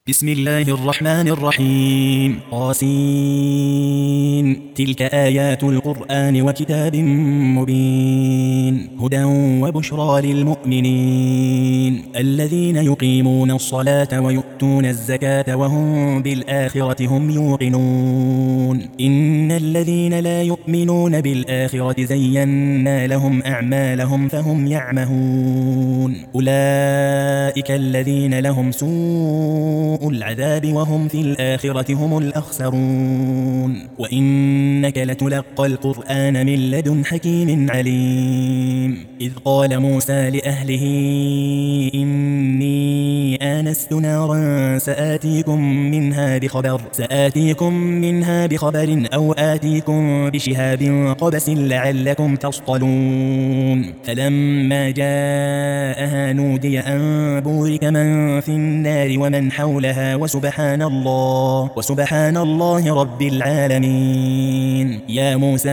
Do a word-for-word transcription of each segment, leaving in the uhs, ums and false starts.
بسم الله الرحمن الرحيم قاسين تلك آيات القرآن وكتاب مبين هدى وبشرى للمؤمنين الذين يقيمون الصلاة ويؤتون الزكاة وهم بالآخرة هم يوقنون إن الذين لا يؤمنون بالآخرة زينا لهم أعمالهم فهم يعمهون أولئك الذين لهم سوء العذاب وهم في الآخرة هم الأخسرون وإنك لتلقى القرآن من لدن حكيم عليم إذ قال موسى لأهله إني آنست نارا سآتيكم منها بخبر سآتيكم منها بخبر أو آتيكم بشهاب قبس لعلكم تصطلون فلما جاءها نودي أن بورك من في النار ومن حولها وسبحان الله وسبحان الله رب العالمين يا موسى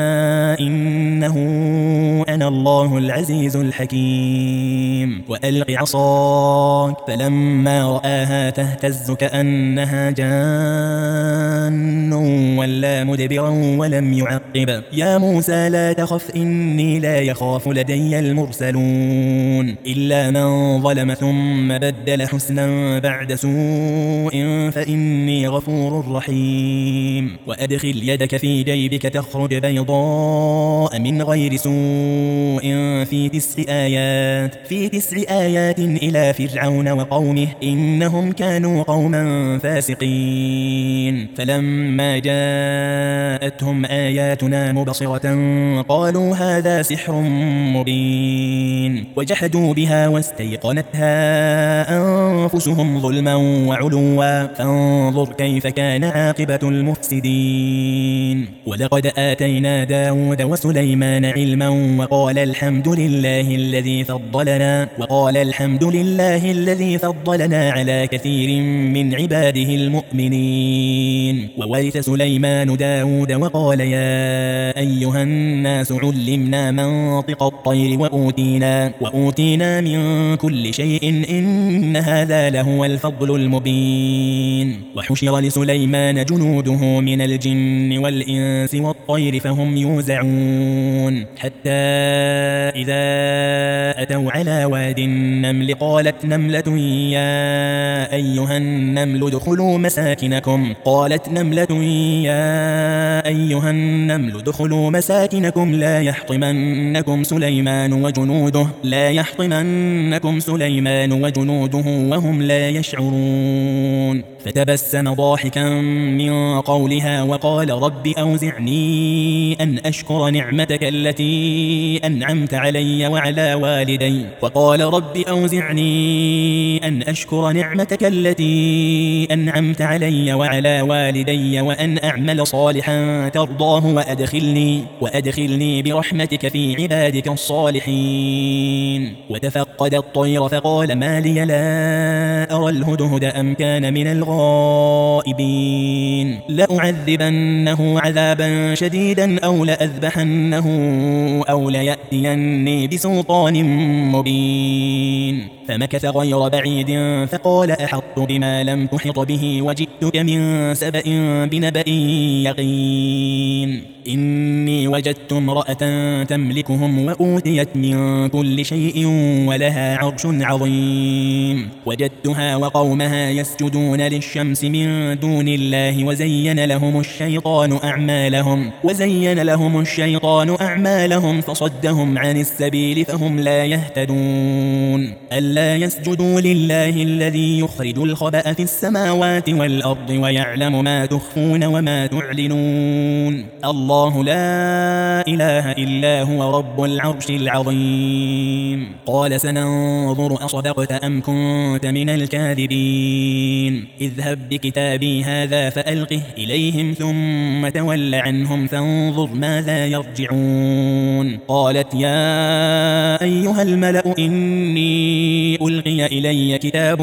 إنه أنا الله العزيز الحكيم وألق عصاك فلما رآها تهتز كأنها جان ولا مدبرا ولم يعقب يا موسى لا تخف إني لا يخاف لدي المرسلون إلا من ظلم ثم بدل حسنا بعد سوء فإني غفور رحيم وأدخل يدك في جيبك تخرج بيضاء من غير سوء في تسع آيات في تسع آيات إلى فرعون وقومه إنهم كانوا قوما فاسقين فلما جاءتهم آياتنا مبصرة قالوا هذا سحر مبين وجحدوا بها واستيقنتها أنفسهم ظلما وعلوا فانظر كيف كان عاقبة المفسدين ولقد آتينا داود وسليمان علما وقال الحمد لله الذي فضلنا وقال الحمد لله الذي فضلنا على كثير من عباده المؤمنين وورث سليمان داود وقال يا أيها الناس علمنا منطق الطير وأوتينا وأوتينا من كل شيء إن هذا لهو الفضل المبين وحشر لسليمان جنوده من الجن والإنس والطير فهم يوزعون حتى إذا أتوا على واد النمل قالت نملة يا أيها النمل ادخلوا مساكنكم قالت نملة يا أيها النمل ادخلوا مساكنكم لا يحطمنكم سليمان وجنوده لا يحطمنكم سليمان وجنوده وهم لا يشعرون فتبسم ضاحكا من قولها وقال رب أوزعني أن أشكر نعمتك التي أنعمت علي وعلى والدي وقال رب أوزعني أن أشكر نعمتك التي أنعمت علي وعلى والدي وأن أعمل صالحا ترضاه وأدخلني وأدخلني برحمتك في عبادك الصالحين وتفقد الطير فقال ما لي لا أرى الهدهد أم كان من الغائبين لأعذبنه عذابا شديدا أو لأذبحنه أو ليأتيني بسلطان مبين فمكث غير بعيد فقال أحطت بما لم تحط به وجئتك من سبأ بنبأ يقين إني وجدت امرأة تملكهم وأوتيت من كل شيء ولها عرش عظيم وجدتها وقومها يسجدون للشمس من دون الله وزين لهم الشيطان أعمالهم وزين لهم الشيطان أعمالهم فصدهم عن السبيل فهم لا يهتدون ألا يسجدوا لله الذي يخرج الخبأ في السماوات والأرض ويعلم ما تخفون وما تعلنون الله لا إله إلا هو رب العرش العظيم قال سننظر أصدقت أم كنت من الكاذبين اذهب بكتابي هذا فألقه إليهم ثم تول عنهم فانظر ماذا يرجعون قالت يا أيها الملأ إني ألقي إلي إلي كتاب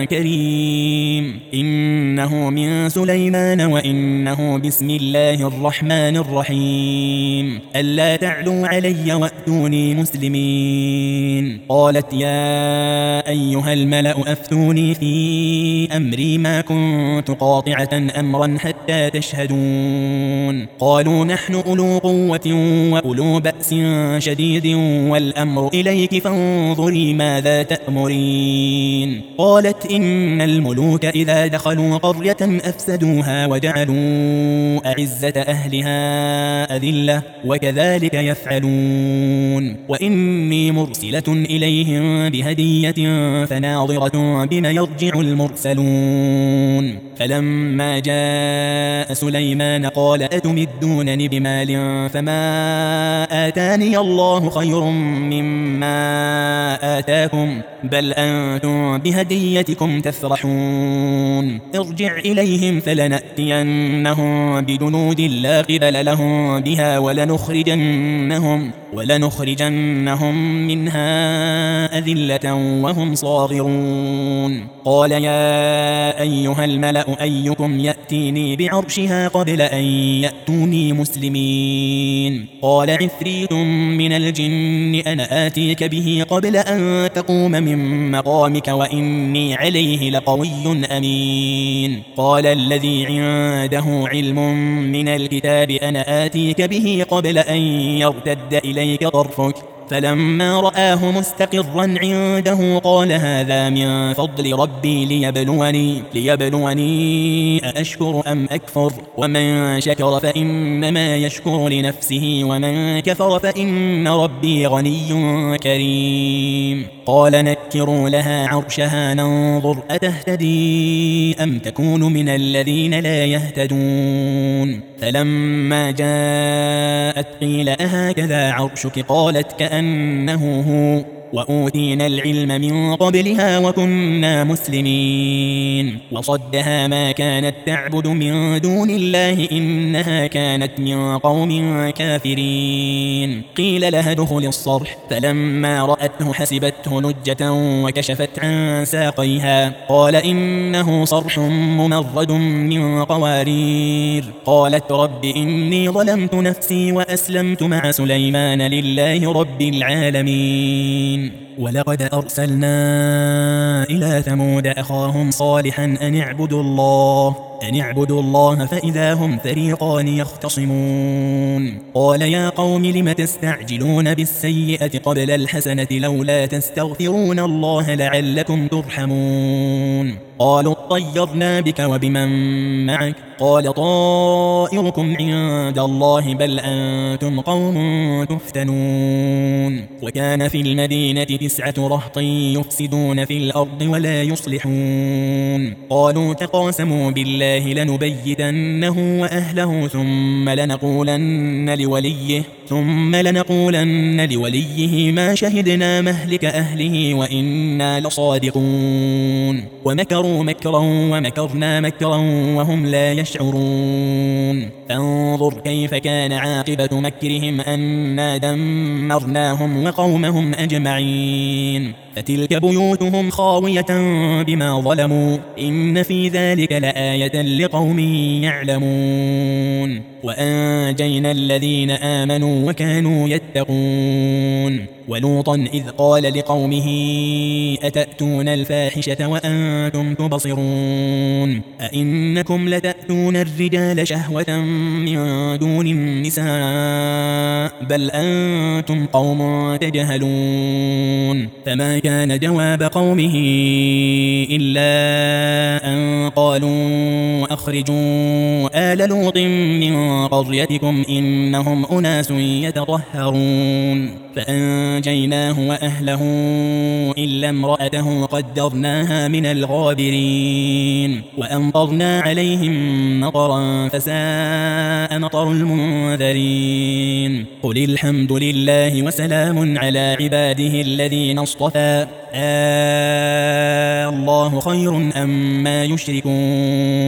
كريم إنه من سليمان وإنه بسم الله الرحمن الرحيم ألا تعلوا علي وأتوني مسلمين. قالت يا أيها الملأ أفتوني في أمري ما كنت قاطعة أمرا حتى تشهدون. قالوا نحن أولو قوة وأولو بأس شديد والأمر إليك فانظري ماذا تأمرين. قالت إن الملوك إذا دخلوا قرية أفسدوها وجعلوا أعزة أهلها أذلة وكذلك يفعلون. وإني مرسلة إليهم بهدية فناظرة بما يرجع المرسلون. فلما جاء سليمان قال أتمدونني بمال فما آتاني الله خير مما آتاكم بل أنتم بهديتكم تفرحون. ارجع إليهم فلنأتينهم بجنود لا قبل لهم بها ولنخرجنهم ولنخرجنهم منها أذلة وهم صاغرون. قال يا أيها الملأ أيكم يأتيني بعرشها قبل أن يأتوني مسلمين. قال عفريت من الجن أنا آتيك به قبل أن تقوم من مقامك وإني عليه لقوي أمين. قال الذي عنده علم من الكتاب أنا آتيك به قبل أن يرتد إليك طرفك فلما رآه مستقرا عنده قال هذا من فضل ربي ليبلوني ليبلوني أأشكر أم أكفر ومن شكر فإنما يشكر لنفسه ومن كفر فإن ربي غني كريم. قال نكروا لها عرشها ننظر أتهتدي أم تكون من الذين لا يهتدون. فلما جاءت قيل أهكذا عرشك قالت كأنه هو وأوتينا العلم من قبلها وكنا مسلمين. وصدها ما كانت تعبد من دون الله إنها كانت من قوم كافرين. قيل لها ادخل الصرح فلما رأته حسبته لجة وكشفت عن ساقيها قال إنه صرح ممرد من قوارير. قالت رب إني ظلمت نفسي وأسلمت مع سليمان لله رب العالمين. ولقد أرسلنا إلى ثمود أخاهم صالحا أن اعبدوا الله أن اعبدوا الله فإذا هم فريقان يختصمون. قال يا قوم لم تستعجلون بالسيئة قبل الحسنة لولا تستغفرون الله لعلكم ترحمون. قالوا اطيرنا بك وبمن معك قال طائركم عند الله بل أنتم قوم تفتنون. وكان في المدينة تسعة رهط يفسدون في الأرض ولا يصلحون. قالوا تقاسموا بالله لنبيتنه وأهله ثم لنقولن لوليه ثم لنقولن لوليه ما شهدنا مهلك أهله وإنا لصادقون. ومكروا مكرا ومكرنا مكرا وهم لا يشعرون. فانظر كيف كان عاقبة مكرهم أنا دمرناهم وقومهم أجمعين. فتلك بيوتهم خاوية بما ظلموا إن في ذلك لآية لقوم يعلمون. وأنجينا الذين آمنوا وكانوا يتقون. ولوطا إذ قال لقومه أتأتون الفاحشة وأنتم تبصرون أئنكم لتأتون الرجال شهوة من دون النساء بل أنتم قوم تجهلون. فما كان جواب قومه إلا أن قالوا أخرجوا آل لوط من قريتكم إنهم أناس يتطهرون. فأنجيناه وأهله إلا امرأته قدرناها من الغابرين. وأمطرنا عليهم مطرا فساء مطر المنذرين. قل الحمد لله وسلام على عباده الذين اصطفى آه الله خير أما يشركون.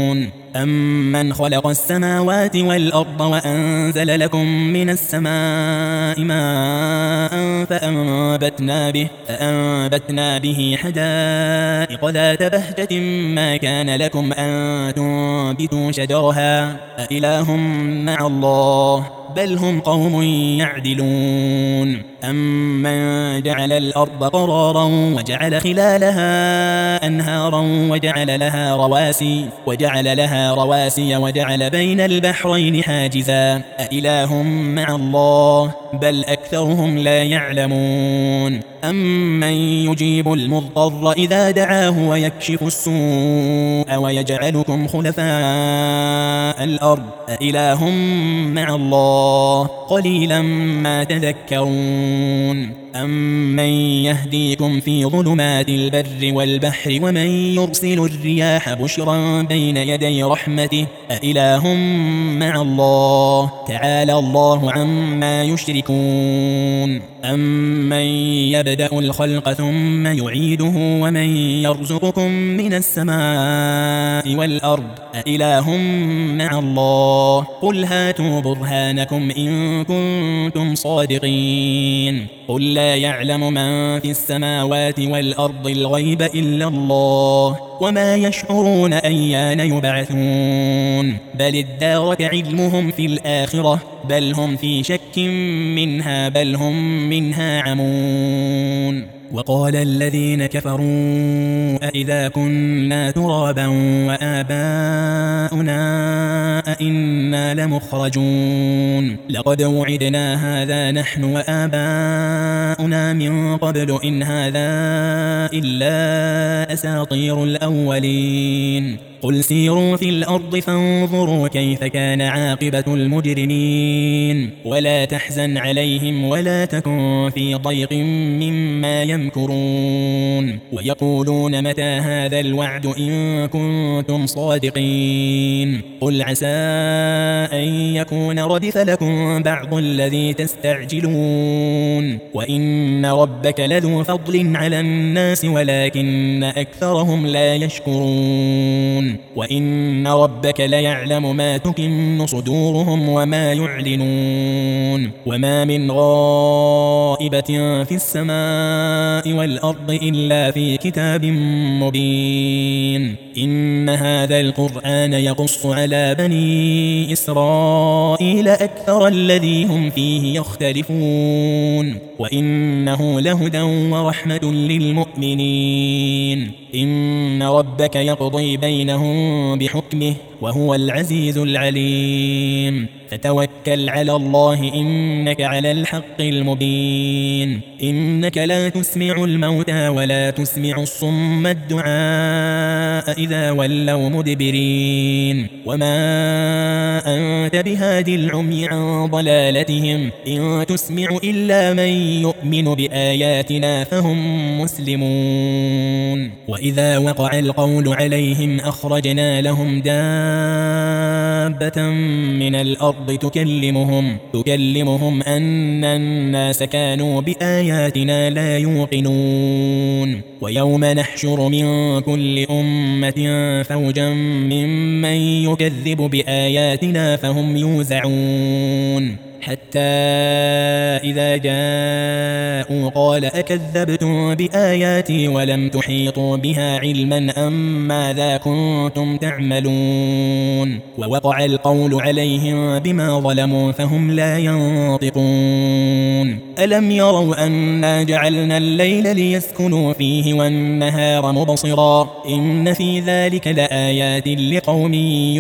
أمن خلق السماوات والأرض وأنزل لكم من السماء ماء فأنبتنا به, فأنبتنا به حدائق ذات بهجة ما كان لكم أن تنبتوا شجرها أإله مع الله بل هم قوم يعدلون أمن جعل الأرض قرارا وجعل خلالها أنهارا وجعل لها رواسي وجعل لها رواسي وجعل بين البحرين حاجزا أإله مع الله بل أكثرهم لا يعلمون أمن يجيب المضطر إذا دعاه ويكشف السوء ويجعلكم خلفاء الأرض أإله مع الله قليلا ما تذكرون أمن يهديكم في ظلمات البر والبحر ومن يرسل الرياح بشرا بين يدي رحمته أإله مع الله تعالى الله عما يشركون أمن يبدأ الخلق ثم يعيده ومن يرزقكم من السماء والأرض أإله مع الله قل هاتوا برهانكم إن كنتم صادقين قل لا يعلم من في السماوات والأرض الغيب إلا الله وما يشعرون أيان يبعثون بل ادارك علمهم في الآخرة بل هم في شك منها بل هم منها عمون وقال الذين كفروا أإذا كنا ترابا وآباؤنا أئنا لمخرجون لقد وعدنا هذا نحن وآباؤنا من قبل إن هذا إلا أساطير الأولين قل سيروا في الأرض فانظروا كيف كان عاقبة المجرمين ولا تحزن عليهم ولا تكن في ضيق مما يمكرون ويقولون متى هذا الوعد إن كنتم صادقين قل عسى أن يكون ردف لكم بعض الذي تستعجلون وإن ربك لذو فضل على الناس ولكن أكثرهم لا يشكرون وإن ربك ليعلم ما تكن صدورهم وما يعلنون وما من غائبة في السماء والأرض إلا في كتاب مبين إن هذا القرآن يقص على بني إسرائيل أكثر الذي هم فيه يختلفون وإنه لهدى ورحمة للمؤمنين إن ربك يقضي بينهم بحكمه وهو العزيز العليم فتوكل على الله إنك على الحق المبين إنك لا تسمع الموتى ولا تسمع الصم الدعاء إذا ولوا مدبرين وما أنت بهادي العمي عن ضلالتهم إن تسمع إلا من يؤمن بآياتنا فهم مسلمون وإذا وقع القول عليهم أخرجنا لهم دابة من الأرض تكلمهم تكلمهم أن الناس كانوا بآياتنا لا يوقنون ويوم نحشر من كل أمة فوجا ممن يكذب بآياتنا فهم يوزعون حتى إذا جاءوا قال أكذبتم بآياتي ولم تحيطوا بها علما أم ماذا كنتم تعملون ووقع القول عليهم بما ظلموا فهم لا ينطقون ألم يروا أنا جعلنا الليل ليسكنوا فيه والنهار مبصرا إن في ذلك لآيات لقوم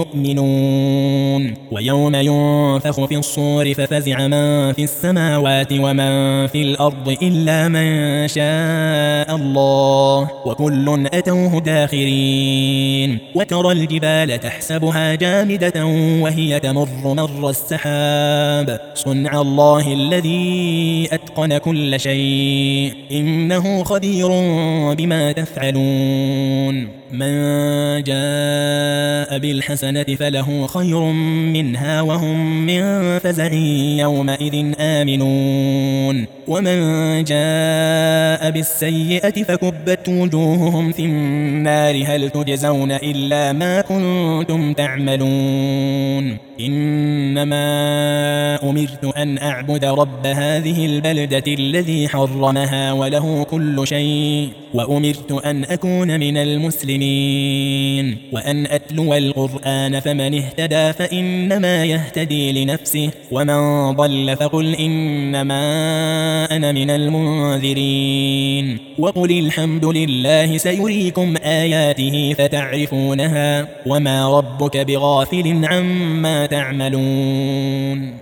يؤمنون ويوم ينفخ في الصور ففزع من في السماوات ومن في الأرض إلا من شاء الله وكل أتوه داخرين وترى الجبال تحسبها جامدة وهي تمر مر السحاب صنع الله الذي أتقن كل شيء إنه خبير بما تفعلون من جاء بالحسنة فله خير منها وهم من فزع يومئذ آمنون ومن جاء بالسيئة فكبت وجوههم في النار هل تجزون إلا ما كنتم تعملون إنما أمرت أن أعبد رب هذه البلدة الذي حرمها وله كل شيء وأمرت أن أكون من المسلمين وأن أتلو القرآن فمن اهتدى فإنما يهتدي لنفسه ومن ضل فقل إنما أنا من المنذرين وقل الحمد لله سيريكم آياته فتعرفونها وما ربك بغافل عما تعملون